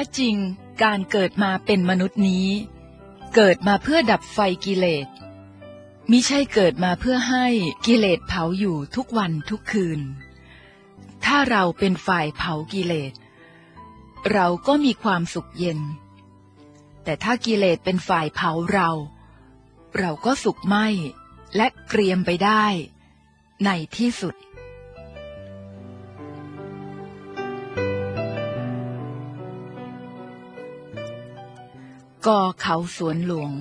จริงการเกิดมาเป็นมนุษย์นี้เกิดมาเพื่อดับไฟกิเลสมิใช่เกิดมาเพื่อให้กิเลสเผาอยู่ทุกวันทุกคืนถ้าเราเป็นฝ่ายเผากิเลสเราก็มีความสุขเย็นแต่ถ้ากิเลสเป็นฝ่ายเผาเราก็สุขไหม้และเกรียมไปได้ในที่สุดกอเขาสวนหลวง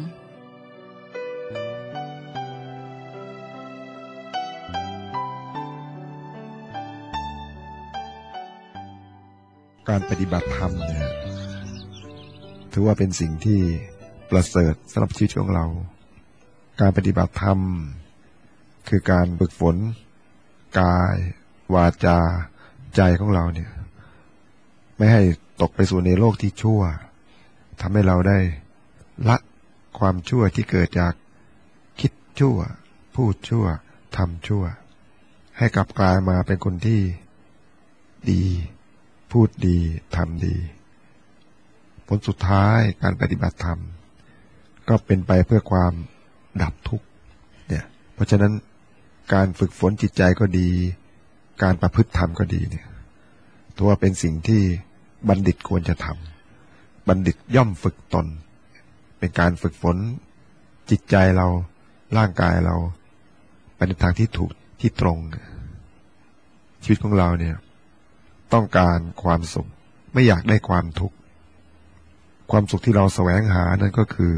การปฏิบัติธรรมเนี่ยถือว่าเป็นสิ่งที่ประเสริฐสำหรับชีวิตของเราการปฏิบัติธรรมคือการฝึกฝนกายวาจาใจของเราเนี่ยไม่ให้ตกไปสู่ในโลกที่ชั่วทำให้เราได้ละความชั่วที่เกิดจากคิดชั่วพูดชั่วทำชั่วให้กลับกลายมาเป็นคนที่ดีพูดดีทำดีผลสุดท้ายการปฏิบัติธรรมก็เป็นไปเพื่อความดับทุกข์เนี่ยเพราะฉะนั้นการฝึกฝนจิตใจก็ดีการประพฤติธรรมก็ดีเนี่ยถือว่าเป็นสิ่งที่บัณฑิตควรจะทำบัณฑิตย่อมฝึกตนเป็นการฝึกฝนจิตใจเราร่างกายเราไปในทางที่ถูกที่ตรงชีวิตของเราเนี่ยต้องการความสุขไม่อยากได้ความทุกข์ความสุขที่เราแสวงหานั่นก็คือ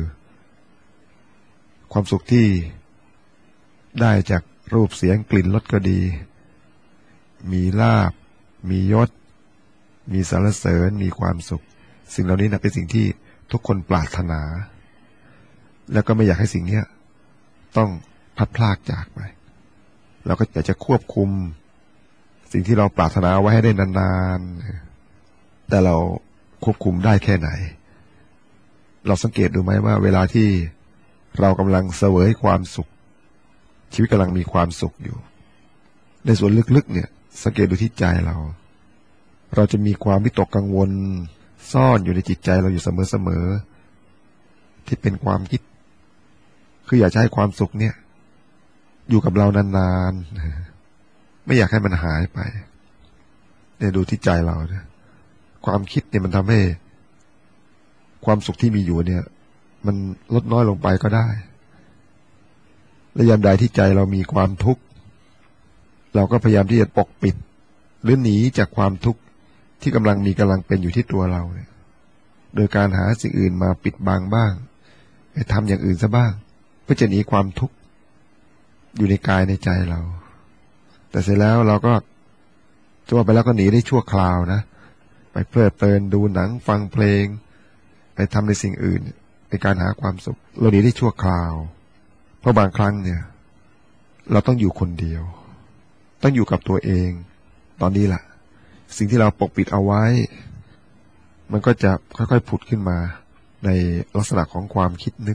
ความสุขที่ได้จากรูปเสียงกลิ่นรสก็ดีมีลาภมียศมีสรรเสริญมีความสุขสิ่งเหล่านี้นะเป็นสิ่งที่ทุกคนปรารถนาแล้วก็ไม่อยากให้สิ่งนี้ต้องพัดพรากจากไปเราก็อยากจะควบคุมสิ่งที่เราปรารถนาไว้ให้ได้นานๆแต่เราควบคุมได้แค่ไหนเราสังเกตดูไหมว่าเวลาที่เรากำลังเสวยความสุขชีวิตกำลังมีความสุขอยู่ในส่วนลึกๆเนี่ยสังเกตดูที่ใจเราจะมีความวิตกกังวลซ่อนอยู่ในจิตใจเราอยู่เสมอๆที่เป็นความคิดคืออยากจะให้ความสุขเนี่ยอยู่กับเรานานๆไม่อยากให้มันหายไปเนี่ยดูที่ใจเราเนี่ยความคิดเนี่ยมันทำให้ความสุขที่มีอยู่เนี่ยมันลดน้อยลงไปก็ได้และยามใดที่ใจเรามีความทุกข์เราก็พยายามที่จะปกปิดหรือหนีจากความทุกข์ที่กำลังเป็นอยู่ที่ตัวเราเนี่ยโดยการหาสิ่งอื่นมาปิดบังบ้างไปทำอย่างอื่นซะบ้างเพื่อจะหนีความทุกข์อยู่ในกายในใจเราแต่เสร็จแล้วเราก็จะว่าไปแล้วก็หนีได้ชั่วคราวนะไปเพลิดเพลินดูหนังฟังเพลงไปทำในสิ่งอื่นในการหาความสุขเราหนีได้ชั่วคราวเพราะบางครั้งเนี่ยเราต้องอยู่คนเดียวต้องอยู่กับตัวเองตอนนี้แหละสิ่งที่เราปกปิดเอาไว้มันก็จะค่อยๆผุดขึ้นมาในลักษณะของความคิดนึก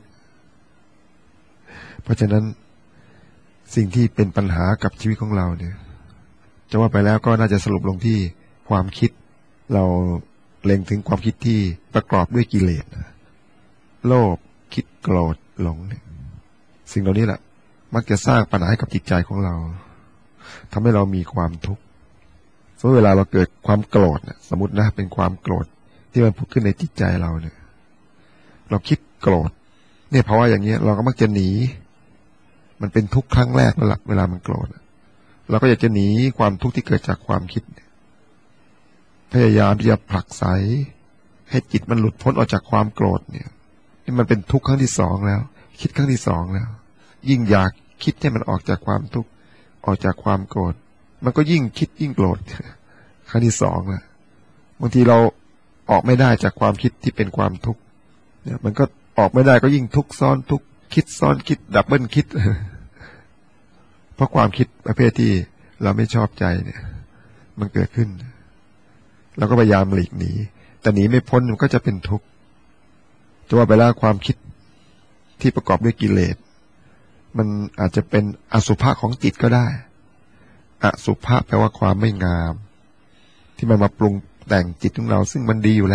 เพราะฉะนั้นสิ่งที่เป็นปัญหากับชีวิตของเราเนี่ยจะว่าไปแล้วก็น่าจะสรุปลงที่ความคิดเราเล็งถึงความคิดที่ประกอบด้วยกิเลสโลภคิดโกรธหลงเนี่ยสิ่งเหล่านี้แหละมักจะสร้างปัญหาให้กับจิตใจของเราทำให้เรามีความทุกข์เพราะเวลาเราเกิดความโกรธเนี่ยสมมตินะเป็นความโกรธที่มันผุดขึ้นในจิตใจเราเนี่ยเราคิดโกรธเนี่ยเพราะว่าอย่างเงี้ยเราก็มักจะหนีมันเป็นทุกข์ครั้งแรกแล้วล่ะเวลามันโกรธเราก็อยากจะหนีความทุกข์ที่เกิดจากความคิดพยายามที่จะผลักไสให้จิตมันหลุดพ้นออกจากความโกรธเนี่ยนี่มันเป็นทุกข์ครั้งที่สองแล้วคิดครั้งที่สองแล้วยิ่งอยากคิดให้มันออกจากความทุกข์ออกจากความโกรธมันก็ยิ่งคิดยิ่งโกรธครั้งที่สองแล้วบางทีเราออกไม่ได้จากความคิดที่เป็นความทุกข์เนี่ยมันก็ออกไม่ได้ก็ยิ่งทุกข์ซ้อนทุกข์คิดซ้อนคิดดับเบิลคิดเพราะความคิดประเภทที่เราไม่ชอบใจเนี่ยมันเกิดขึ้นเราก็พยายามหลีกหนีแต่หนีไม่พ้นมันก็จะเป็นทุกข์จะว่าไปแล้วความคิดที่ประกอบด้วยกิเลสมันอาจจะเป็นอสุภะของจิตก็ได้อสุภะแปลว่าความไม่งามที่มันมาปรุงแต่งจิตของเราซึ่งมันดีอยู่แล้ว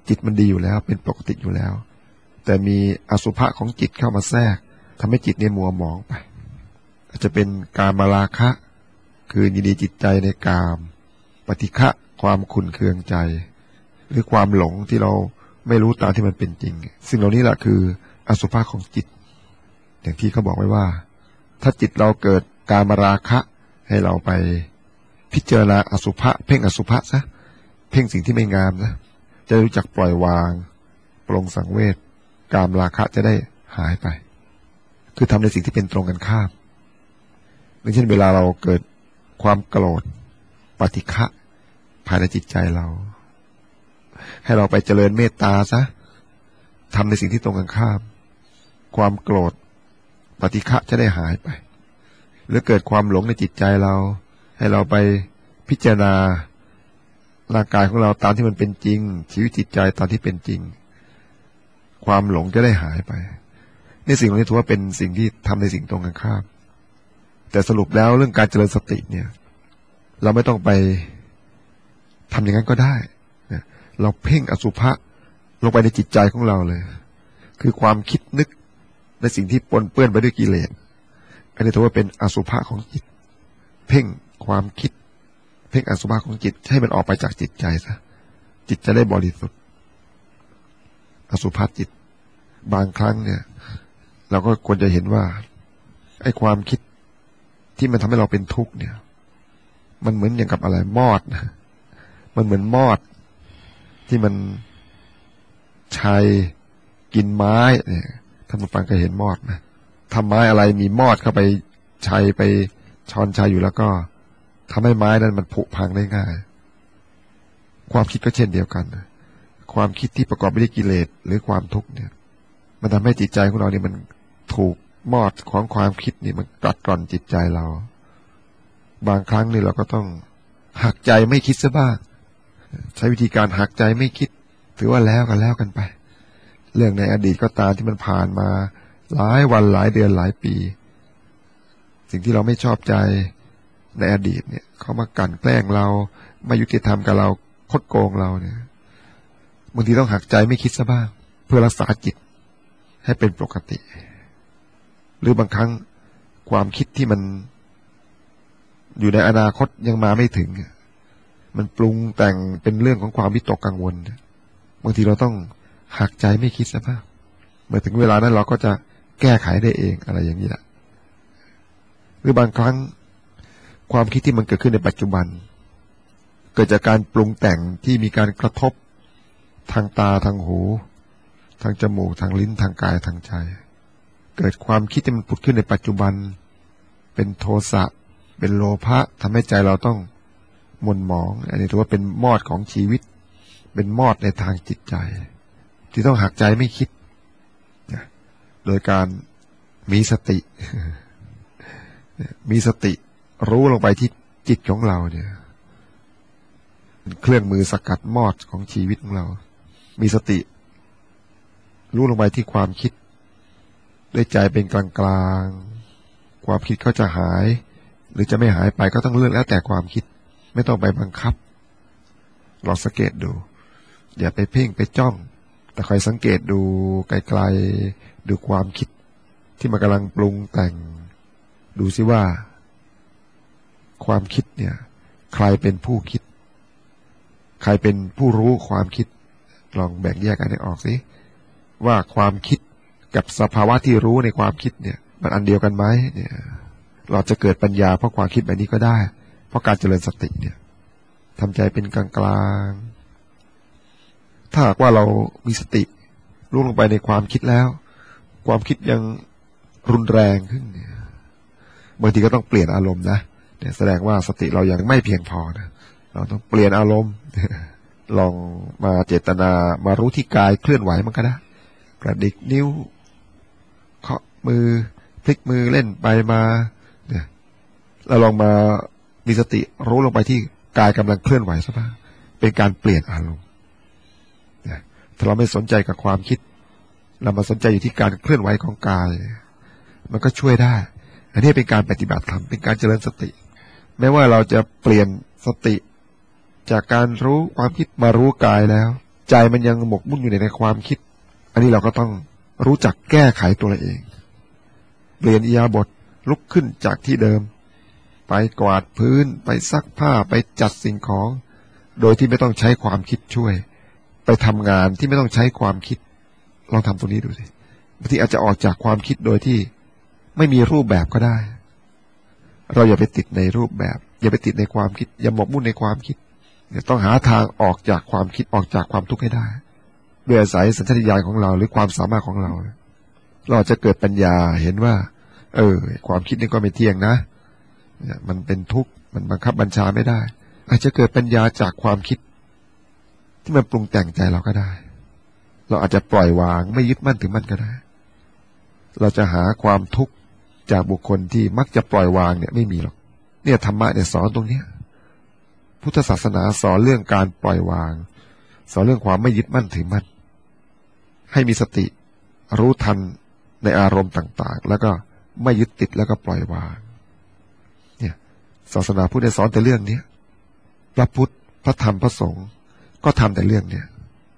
จิตมันดีอยู่แล้วเป็นปกติอยู่แล้วแต่มีอสุภะของจิตเข้ามาแทรกทำให้จิตเนี่ยมัวหมองไปอาจจะเป็นกามราคะคือยินดีจิตใจในกามปฏิฆะความขุ่นเคืองใจหรือความหลงที่เราไม่รู้ตามที่มันเป็นจริงสิ่งเหล่านี้แหละคืออสุภะของจิตอย่างที่เขาบอกไว้ว่าถ้าจิตเราเกิดกามราคะให้เราไปพิจารณาอสุภะเพ่งอสุภะซะเพ่งสิ่งที่ไม่งามนะจะรู้จักปล่อยวางปลงสังเวชกามราคะจะได้หายไปคือทำในสิ่งที่เป็นตรงกันข้ามอย่างเช่นเวลาเราเกิดความโกรธปฏิฆะภายในจิตใจเราให้เราไปเจริญเมตตาซะทำในสิ่งที่ตรงกันข้ามความโกรธปฏิฆะจะได้หายไปหรือเกิดความหลงในจิตใจเราให้เราไปพิจารณาร่างกายของเราตามที่มันเป็นจริงชีวิตจิตใจตามที่เป็นจริงความหลงจะได้หายไปในสิ่งเหล่านี้ถือว่าเป็นสิ่งที่ทำในสิ่งตรงกันข้ามแต่สรุปแล้วเรื่องการเจริญสติเนี่ยเราไม่ต้องไปทำอย่างนั้นก็ได้เราเพ่งอสุภะลงไปในจิตใจของเราเลยคือความคิดนึกในสิ่งที่ปนเปื้อนไปด้วยกิเลสอันนี้ถือว่าเป็นอสุภะของจิตเพ่งความคิดเพ่งอสุภะของจิตให้มันออกไปจากจิตใจซะจิตจะได้บริสุทธิ์อสุภะจิตบางครั้งเนี่ยเราก็ควรจะเห็นว่าไอ้ความคิดที่มันทำให้เราเป็นทุกข์เนี่ยมันเหมือนอย่างกับอะไรมอดนะมันเหมือนมอดที่มันชัยกินไม้เนี่ยท่านผู้ฟังเคยเห็นมอดไหมทำไม้อะไรมีมอดเข้าไปชัยไปช้อนชัยอยู่แล้วก็ทำให้ไม้นั้นมันผุพังได้ง่ายความคิดก็เช่นเดียวกันความคิดที่ประกอบไปด้วยกิเลสหรือความทุกข์เนี่ยมันทำให้จิตใจของเราเนี่ยมันถูกมอดของความคิดนี่มันกัดกร่อนจิตใจเราบางครั้งนี่เราก็ต้องหักใจไม่คิดซะบ้างใช้วิธีการหักใจไม่คิดถือว่าแล้วกันไปเรื่องในอดีตก็ตามที่มันผ่านมาหลายวันหลายเดือนหลายปีสิ่งที่เราไม่ชอบใจในอดีตเนี่ยเขามากลั่นแกล้งเราไม่ยุติธรรมกับเราคดโกงเราเนี่ยบางทีต้องหักใจไม่คิดซะบ้างเพื่อรักษาจิตให้เป็นปกติหรือบางครั้งความคิดที่มันอยู่ในอนาคตยังมาไม่ถึงมันปรุงแต่งเป็นเรื่องของความวิตกกังวลบางทีเราต้องหักใจไม่คิดซะบ้างเมื่อถึงเวลานั้นเราก็จะแก้ไขได้เองอะไรอย่างนี้แหละหรือบางครั้งความคิดที่มันเกิดขึ้นในปัจจุบันเกิดจากการปรุงแต่งที่มีการกระทบทางตาทางหูทางจมูกทางลิ้นทางกายทางใจเกิดความคิดที่มันผุดขึ้นในปัจจุบันเป็นโทสะเป็นโลภะทำให้ใจเราต้องหม่นหมองอันนี้ถือว่าเป็นมอดของชีวิตเป็นมอดในทางจิตใจที่ต้องหักใจไม่คิดโดยการมีสติมีสติรู้ลงไปที่จิตของเราเนี่ยเป็นเครื่องมือสกัดมอดของชีวิตของเรามีสติรู้ลงไปที่ความคิดด้วยใจเป็นกลางๆความคิดเขาจะหายหรือจะไม่หายไปก็ต้องเลือกแล้วแต่ความคิดไม่ต้องไปบังคับลองสังเกตดูอย่าไปเพ่งไปจ้องแต่คอยสังเกตดูไกลๆดูความคิดที่มันกำลังปรุงแต่งดูซิว่าความคิดเนี่ยใครเป็นผู้คิดใครเป็นผู้รู้ความคิดลองแบ่งแยกกันให้ออกสิว่าความคิดกับสภาวะที่รู้ในความคิดเนี่ยมันอันเดียวกันไหมเนี่ยเราจะเกิดปัญญาเพราะความคิดแบบนี้ก็ได้เพราะการเจริญสติเนี่ยทำใจเป็นกลางๆถ้าหากว่าเรามีสติรู้ลงไปในความคิดแล้วความคิดยังรุนแรงขึ้นเนี่ยบางทีก็ต้องเปลี่ยนอารมณ์นะเนี่ยแสดงว่าสติเรายังไม่เพียงพอนะเราต้องเปลี่ยนอารมณ์ ลองมาเจตนามารู้ที่กายเคลื่อนไหวมันก็ได้กระดิกนิ้วเคาะมือพลิกมือเล่นไปมาเนี่ยเราลองมามีสติรู้ลงไปที่กายกำลังเคลื่อนไหวซะบ้างเป็นการเปลี่ยนอารมณ์เนี่ยถ้าเราไม่สนใจกับความคิดเรามาสนใจอยู่ที่การเคลื่อนไหวของกายมันก็ช่วยได้อันนี้เป็นการปฏิบัติธรรมเป็นการเจริญสติแม้ว่าเราจะเปลี่ยนสติจากการรู้ความคิดมารู้กายแล้วใจมันยังหมกมุ่นอยู่ในความคิดอันนี้เราก็ต้องรู้จักแก้ไขตัวเราเองเปลี่ยนอิริยาบถลุกขึ้นจากที่เดิมไปกวาดพื้นไปซักผ้าไปจัดสิ่งของโดยที่ไม่ต้องใช้ความคิดช่วยไปทำงานที่ไม่ต้องใช้ความคิดลองทำตรงนี้ดูสิบางทีอาจจะออกจากความคิดโดยที่ไม่มีรูปแบบก็ได้เราอย่าไปติดในรูปแบบอย่าไปติดในความคิดอย่าหมกมุ่นในความคิดต้องหาทางออกจากความคิดออกจากความทุกข์ให้ได้ด้วยอาศัยสัญชาตญาณของเราหรือความสามารถของเราเราจะเกิดปัญญาเห็นว่าความคิดนี่ก็ไม่เที่ยงนะมันเป็นทุกข์มันบังคับบัญชาไม่ได้อาจจะเกิดปัญญาจากความคิดที่มันปรุงแต่งใจเราก็ได้เราอาจจะปล่อยวางไม่ยึดมั่นถือมั่นก็ได้เราจะหาความทุกข์จากบุคคลที่มักจะปล่อยวางเนี่ยไม่มีหรอกเนี่ยธรรมะเนี่ยสอนตรงเนี้ยพุทธศาสนาสอนเรื่องการปล่อยวางสอนเรื่องความไม่ยึดมั่นถือมั่นให้มีสติรู้ทันในอารมณ์ต่างๆแล้วก็ไม่ยึดติดแล้วก็ปล่อยวางเนี่ยศาสนาพุทธได้สอนแต่เรื่องนี้พระพุทธพระธรรมพระสงฆ์ก็ทำแต่เรื่องเนี้ย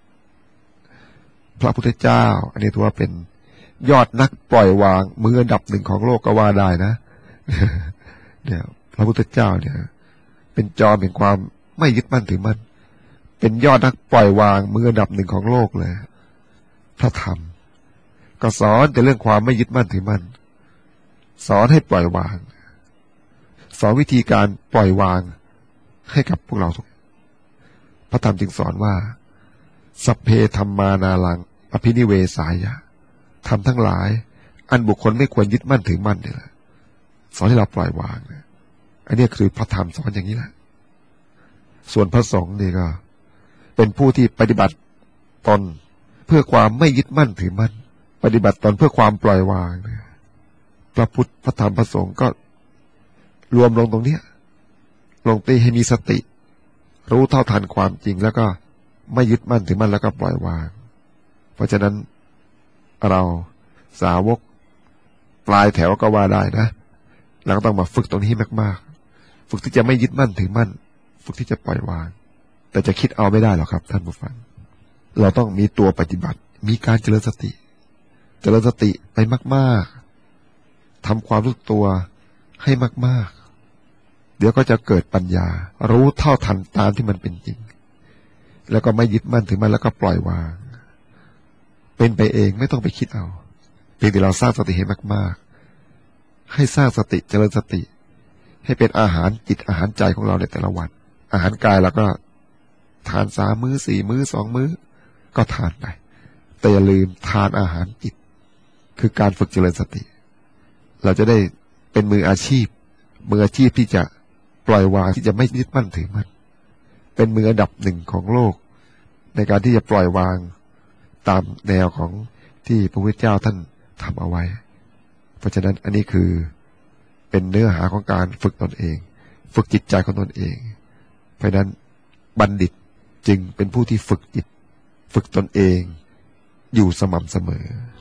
พระพุทธเจ้าอันนี้ถือว่าเป็นยอดนักปล่อยวางมืออันดับหนึ่งของโลกก็ว่าได้นะ เนี่ยพระพุทธเจ้าเนี่ยเป็นจอมแห่งความไม่ยึดมั่นถือมั่นเป็นยอดนักปล่อยวางมืออันดับหนึ่งของโลกเลยพระธรรมก็สอนแต่เรื่องความไม่ยึดมั่นถือมั่นสอนให้ปล่อยวางสอนวิธีการปล่อยวางให้กับพวกเราทุกพระธรรมจึงสอนว่าสัพเพธัมมานาลังอภินิเวสายะทำทั้งหลายอันบุคคลไม่ควรยึดมั่นถือมั่นเนี่ยแหละสอนให้เราปล่อยวางเนี่ยอันนี้คือพระธรรมสอนอย่างนี้แหละส่วนพระสงฆ์นี่ก็เป็นผู้ที่ปฏิบัติตนเพื่อความไม่ยึดมั่นถือมั่นปฏิบัติตนเพื่อความปล่อยวางเนี่ยพระพุทธพระธรรมพระสงฆ์ก็รวมลงตรงเนี้ยลงตีให้มีสติรู้เท่าทันความจริงแล้วก็ไม่ยึดมั่นถือมั่นแล้วก็ปล่อยวางเพราะฉะนั้นเราสาวกปลายแถวก็ว่าได้นะเราก็ต้องมาฝึกตรงนี้มากๆฝึกที่จะไม่ยึดมั่นถือมั่นฝึกที่จะปล่อยวางแต่จะคิดเอาไม่ได้หรอกครับท่านผู้ฟังเราต้องมีตัวปฏิบัติมีการเจริญสติไปมากๆทำความรู้ตัวให้มากๆเดี๋ยวก็จะเกิดปัญญารู้เท่าทันตามที่มันเป็นจริงแล้วก็ไม่ยึดมั่นถือมั่นแล้วก็ปล่อยวางเป็นไปเองไม่ต้องไปคิดเอาเพียงแต่เราสร้างสติให้มากๆให้สร้างสติเจริญสติให้เป็นอาหารจิตอาหารใจของเราในแต่ละวันอาหารกายเราก็ทาน3 มื้อ 4 มื้อ 2 มื้อก็ทานไปแต่อย่าลืมทานอาหารจิตคือการฝึกเจริญสติเราจะได้เป็นมืออาชีพที่จะปล่อยวางที่จะไม่ยึดมั่นถือมั่นเป็นมืออันดับหนึ่งของโลกในการที่จะปล่อยวางตามแนวของที่พระพุทธเจ้าท่านทำเอาไว้เพราะฉะนั้นอันนี้คือเป็นเนื้อหาของการฝึกตนเองฝึกจิตใจของตนเองเพราะนั้นบัณฑิตจึงเป็นผู้ที่ฝึกจิตฝึกตนเองอยู่สม่ำเสมอ